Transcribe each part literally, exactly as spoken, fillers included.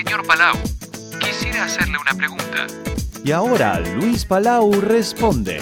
Señor Palau, quisiera hacerle una pregunta. Y ahora Luis Palau responde.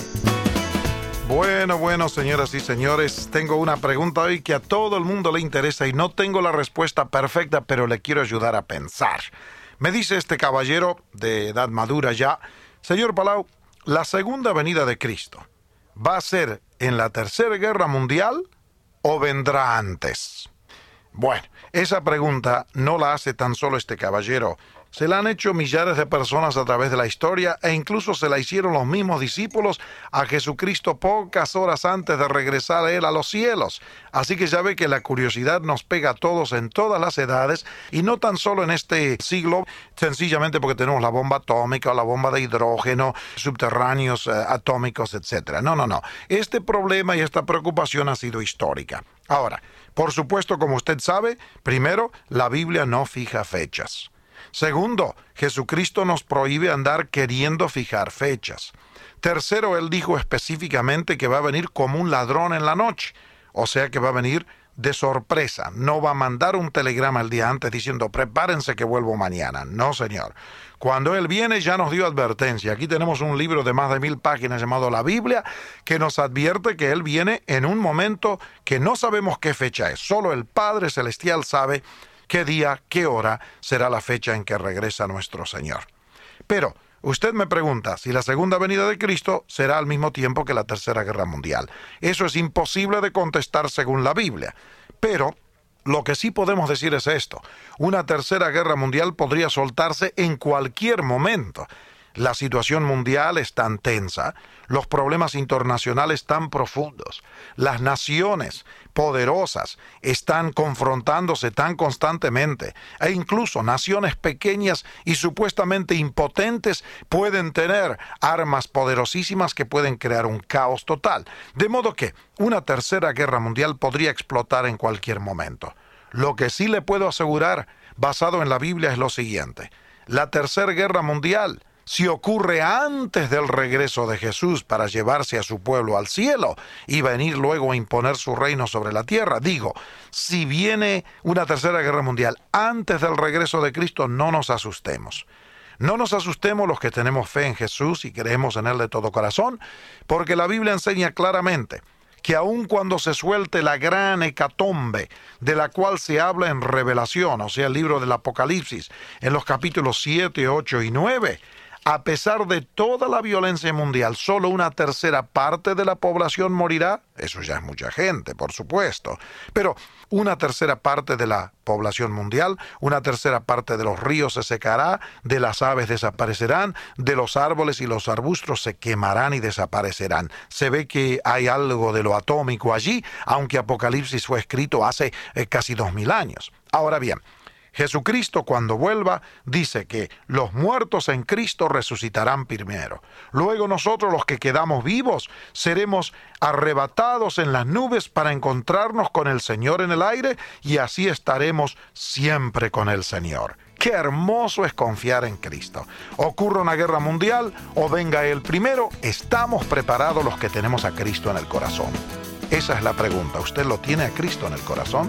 Bueno, bueno, señoras y señores, tengo una pregunta hoy que a todo el mundo le interesa y no tengo la respuesta perfecta, pero le quiero ayudar a pensar. Me dice este caballero de edad madura ya, señor Palau, ¿la segunda venida de Cristo va a ser en la Tercera Guerra Mundial o vendrá antes? Bueno, esa pregunta no la hace tan solo este caballero. Se la han hecho millares de personas a través de la historia e incluso se la hicieron los mismos discípulos a Jesucristo pocas horas antes de regresar a Él a los cielos. Así que ya ve que la curiosidad nos pega a todos en todas las edades y no tan solo en este siglo, sencillamente porque tenemos la bomba atómica o la bomba de hidrógeno, subterráneos eh, atómicos, etcétera. No, no, no. Este problema y esta preocupación ha sido histórica. Ahora, por supuesto, como usted sabe, primero, la Biblia no fija fechas. Segundo, Jesucristo nos prohíbe andar queriendo fijar fechas. Tercero, Él dijo específicamente que va a venir como un ladrón en la noche. O sea que va a venir de sorpresa. No va a mandar un telegrama el día antes diciendo prepárense que vuelvo mañana. No, señor. Cuando Él viene ya nos dio advertencia. Aquí tenemos un libro de más de mil páginas llamado la Biblia que nos advierte que Él viene en un momento que no sabemos qué fecha es. Solo el Padre Celestial sabe qué día, qué hora será la fecha en que regresa nuestro Señor. Pero usted me pregunta si la segunda venida de Cristo será al mismo tiempo que la Tercera Guerra Mundial. Eso es imposible de contestar según la Biblia. Pero lo que sí podemos decir es esto. Una Tercera Guerra Mundial podría soltarse en cualquier momento. La situación mundial es tan tensa, los problemas internacionales tan profundos, las naciones poderosas están confrontándose tan constantemente, e incluso naciones pequeñas y supuestamente impotentes pueden tener armas poderosísimas que pueden crear un caos total. De modo que una tercera guerra mundial podría explotar en cualquier momento. Lo que sí le puedo asegurar, basado en la Biblia, es lo siguiente. La tercera guerra mundial, si ocurre antes del regreso de Jesús para llevarse a su pueblo al cielo y venir luego a imponer su reino sobre la tierra, digo, si viene una tercera guerra mundial antes del regreso de Cristo, no nos asustemos. No nos asustemos los que tenemos fe en Jesús y creemos en Él de todo corazón, porque la Biblia enseña claramente que aun cuando se suelte la gran hecatombe de la cual se habla en Revelación, o sea, el libro del Apocalipsis, en los capítulos siete, ocho y nueve, a pesar de toda la violencia mundial, solo una tercera parte de la población morirá. Eso ya es mucha gente, por supuesto. Pero una tercera parte de la población mundial, una tercera parte de los ríos se secará, de las aves desaparecerán, de los árboles y los arbustos se quemarán y desaparecerán. Se ve que hay algo de lo atómico allí, aunque Apocalipsis fue escrito hace eh, casi dos mil años. Ahora bien, Jesucristo, cuando vuelva, dice que los muertos en Cristo resucitarán primero. Luego nosotros, los que quedamos vivos, seremos arrebatados en las nubes para encontrarnos con el Señor en el aire y así estaremos siempre con el Señor. Qué hermoso es confiar en Cristo. Ocurra una guerra mundial o venga Él primero, estamos preparados los que tenemos a Cristo en el corazón. Esa es la pregunta. ¿Usted lo tiene a Cristo en el corazón?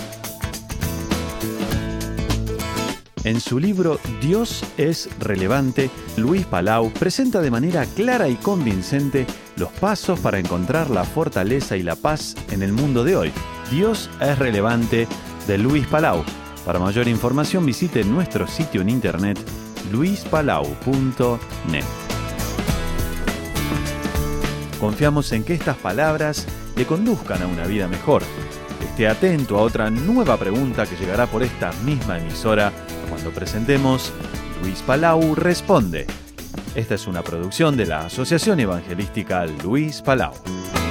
En su libro Dios es relevante, Luis Palau presenta de manera clara y convincente los pasos para encontrar la fortaleza y la paz en el mundo de hoy. Dios es relevante, de Luis Palau. Para mayor información visite nuestro sitio en internet luis palau punto net. Confiamos en que estas palabras le conduzcan a una vida mejor. Esté atento a otra nueva pregunta que llegará por esta misma emisora cuando presentemos Luis Palau Responde. Esta es una producción de la Asociación Evangelística Luis Palau.